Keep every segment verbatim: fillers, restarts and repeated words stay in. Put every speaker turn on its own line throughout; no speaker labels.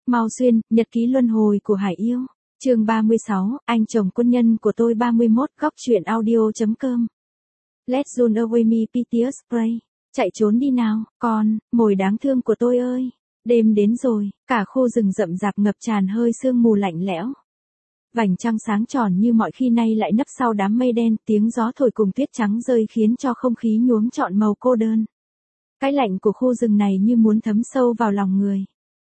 Mao Xuyên, nhật ký luân hồi của Hải Yêu. Chương ba mươi sáu, anh chồng quân nhân của tôi ba mươi mốt, góc truyện audio.com. Let's run away me piteous spray. Chạy trốn đi nào, con, mồi đáng thương của tôi ơi. Đêm đến rồi, cả khu rừng rậm rạp ngập tràn hơi sương mù lạnh lẽo. Vành trăng sáng tròn như mọi khi nay lại nấp sau đám mây đen, tiếng gió thổi cùng tuyết trắng rơi khiến cho không khí nhuốm trọn màu cô đơn. Cái lạnh của khu rừng này như muốn thấm sâu vào lòng người.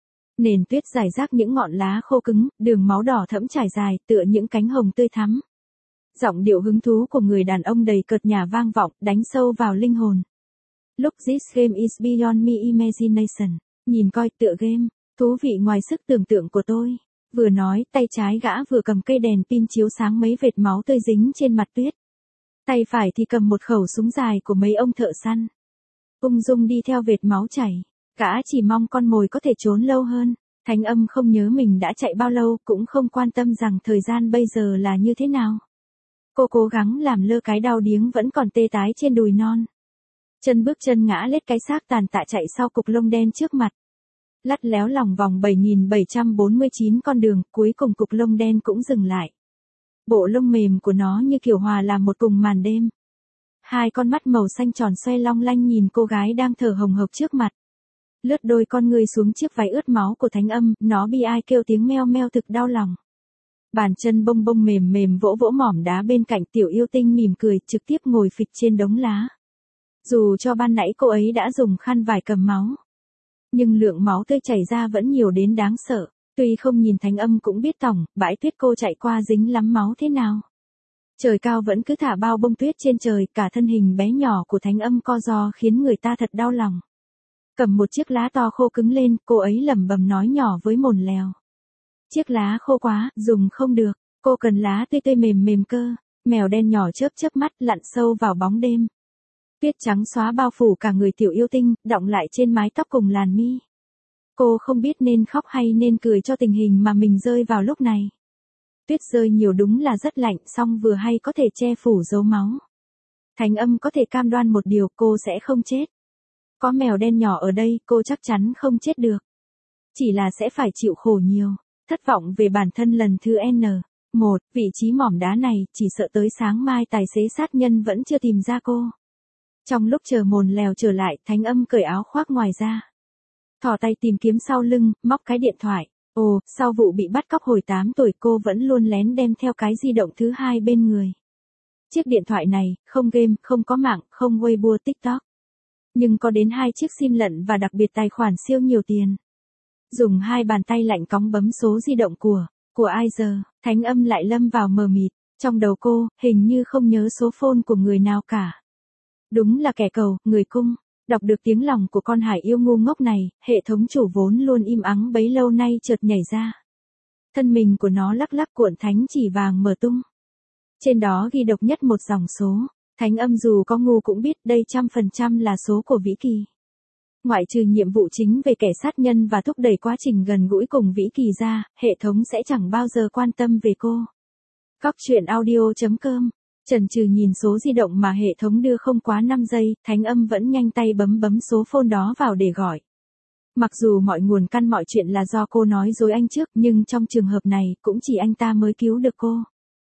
Nền tuyết rải rác những ngọn lá khô cứng, đường máu đỏ thẫm trải dài, tựa những cánh hồng tươi thắm. Giọng điệu hứng thú của người đàn ông đầy cợt nhả vang vọng, đánh sâu vào linh hồn. Look, this game is beyond me imagination. Nhìn coi, tựa game, thú vị ngoài sức tưởng tượng của tôi. Vừa nói, tay trái gã vừa cầm cây đèn pin chiếu sáng mấy vệt máu tươi dính trên mặt tuyết. Tay phải thì cầm một khẩu súng dài của mấy ông thợ săn. Ung dung đi theo vệt máu chảy. Gã chỉ mong con mồi có thể trốn lâu hơn. Thánh Âm không nhớ mình đã chạy bao lâu, cũng không quan tâm rằng thời gian bây giờ là như thế nào. Cô cố gắng làm lơ cái đau điếng vẫn còn tê tái trên đùi non. Chân bước chân ngã lết cái xác tàn tạ chạy sau cục lông đen trước mặt. Lắt léo lòng vòng bảy nghìn bảy trăm bốn mươi chín con đường, cuối cùng cục lông đen cũng dừng lại. Bộ lông mềm của nó như kiểu hòa làm một cùng màn đêm. Hai con mắt màu xanh tròn xoay long lanh nhìn cô gái đang thở hồng hộc trước mặt. Lướt đôi con người xuống chiếc váy ướt máu của Thánh Âm, nó bi ai kêu tiếng meo meo thực đau lòng. Bàn chân bông bông mềm mềm vỗ vỗ mỏm đá bên cạnh, tiểu yêu tinh mỉm cười, trực tiếp ngồi phịch trên đống lá. Dù cho ban nãy cô ấy đã dùng khăn vải cầm máu, nhưng lượng máu tươi chảy ra vẫn nhiều đến đáng sợ. Tuy không nhìn Thánh Âm cũng biết tỏng, bãi tuyết cô chạy qua dính lắm máu thế nào. Trời cao vẫn cứ thả bao bông tuyết trên trời, cả thân hình bé nhỏ của Thánh Âm co ro khiến người ta thật đau lòng. Cầm một chiếc lá to khô cứng lên, cô ấy lẩm bẩm nói nhỏ với mồn lèo. Chiếc lá khô quá, dùng không được, cô cần lá tươi tươi mềm mềm cơ. Mèo đen nhỏ chớp chớp mắt lặn sâu vào bóng đêm. Tuyết trắng xóa bao phủ cả người tiểu yêu tinh, đọng lại trên mái tóc cùng làn mi. Cô không biết nên khóc hay nên cười cho tình hình mà mình rơi vào lúc này. Tuyết rơi nhiều đúng là rất lạnh, song vừa hay có thể che phủ dấu máu. Thánh Âm có thể cam đoan một điều, cô sẽ không chết. Có mèo đen nhỏ ở đây, cô chắc chắn không chết được. Chỉ là sẽ phải chịu khổ nhiều. Thất vọng về bản thân lần thứ N. một, vị trí mỏm đá này, chỉ sợ tới sáng mai tài xế sát nhân vẫn chưa tìm ra cô. Trong lúc chờ mồn lèo trở lại, Thánh Âm cởi áo khoác ngoài ra. Thò tay tìm kiếm sau lưng, móc cái điện thoại. Ồ, sau vụ bị bắt cóc hồi tám tuổi cô vẫn luôn lén đem theo cái di động thứ hai bên người. Chiếc điện thoại này, không game, không có mạng, không Weibo TikTok. Nhưng có đến hai chiếc sim lận và đặc biệt tài khoản siêu nhiều tiền. Dùng hai bàn tay lạnh cóng bấm số di động của, của ai giờ, Thánh Âm lại lâm vào mờ mịt. Trong đầu cô, hình như không nhớ số phone của người nào cả. Đúng là kẻ cầu, người cung. Đọc được tiếng lòng của con Hải Yêu ngu ngốc này, hệ thống chủ vốn luôn im ắng bấy lâu nay chợt nhảy ra. Thân mình của nó lắc lắc cuộn thánh chỉ vàng mở tung. Trên đó ghi độc nhất một dòng số. Thánh Âm dù có ngu cũng biết đây trăm phần trăm là số của Vĩ Kỳ. Ngoại trừ nhiệm vụ chính về kẻ sát nhân và thúc đẩy quá trình gần gũi cùng Vĩ Kỳ ra, hệ thống sẽ chẳng bao giờ quan tâm về cô. Góc truyện audio.com. Chần chừ nhìn số di động mà hệ thống đưa không quá năm giây, Thánh Âm vẫn nhanh tay bấm bấm số phone đó vào để gọi. Mặc dù mọi nguồn căn mọi chuyện là do cô nói dối anh trước, nhưng trong trường hợp này, cũng chỉ anh ta mới cứu được cô.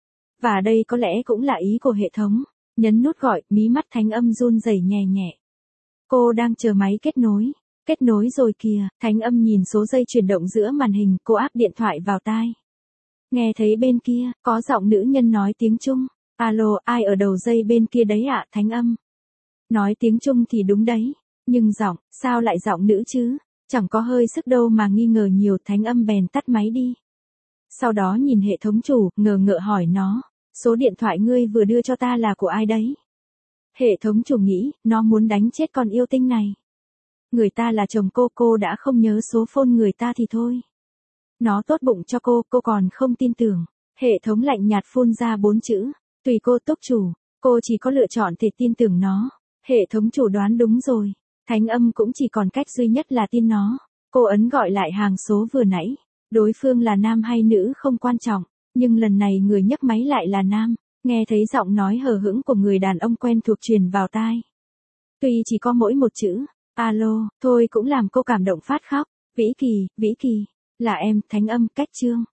Và đây có lẽ cũng là ý của hệ thống. Nhấn nút gọi, mí mắt Thánh Âm run rẩy nhẹ nhẹ. Cô đang chờ máy kết nối. Kết nối rồi kìa, Thánh Âm nhìn số dây chuyển động giữa màn hình, cô áp điện thoại vào tai. Nghe thấy bên kia, có giọng nữ nhân nói tiếng Trung. Alo, ai ở đầu dây bên kia đấy ạ, Thánh Âm? Nói tiếng Trung thì đúng đấy. Nhưng giọng, sao lại giọng nữ chứ? Chẳng có hơi sức đâu mà nghi ngờ nhiều, Thánh Âm bèn tắt máy đi. Sau đó nhìn hệ thống chủ, ngờ ngợ hỏi nó. Số điện thoại ngươi vừa đưa cho ta là của ai đấy? Hệ thống chủ nghĩ, nó muốn đánh chết con yêu tinh này. Người ta là chồng cô, cô đã không nhớ số phone người ta thì thôi. Nó tốt bụng cho cô, cô còn không tin tưởng. Hệ thống lạnh nhạt phun ra bốn chữ. Tùy cô túc chủ, cô chỉ có lựa chọn thể tin tưởng nó. Hệ thống chủ đoán đúng rồi. Thánh Âm cũng chỉ còn cách duy nhất là tin nó. Cô ấn gọi lại hàng số vừa nãy. Đối phương là nam hay nữ không quan trọng. Nhưng lần này người nhấc máy lại là nam. Nghe thấy giọng nói hờ hững của người đàn ông quen thuộc truyền vào tai. Tuy chỉ có mỗi một chữ, alo, thôi cũng làm cô cảm động phát khóc. Vĩ Kỳ, Vĩ Kỳ. Là em, Thánh Âm, cách chương.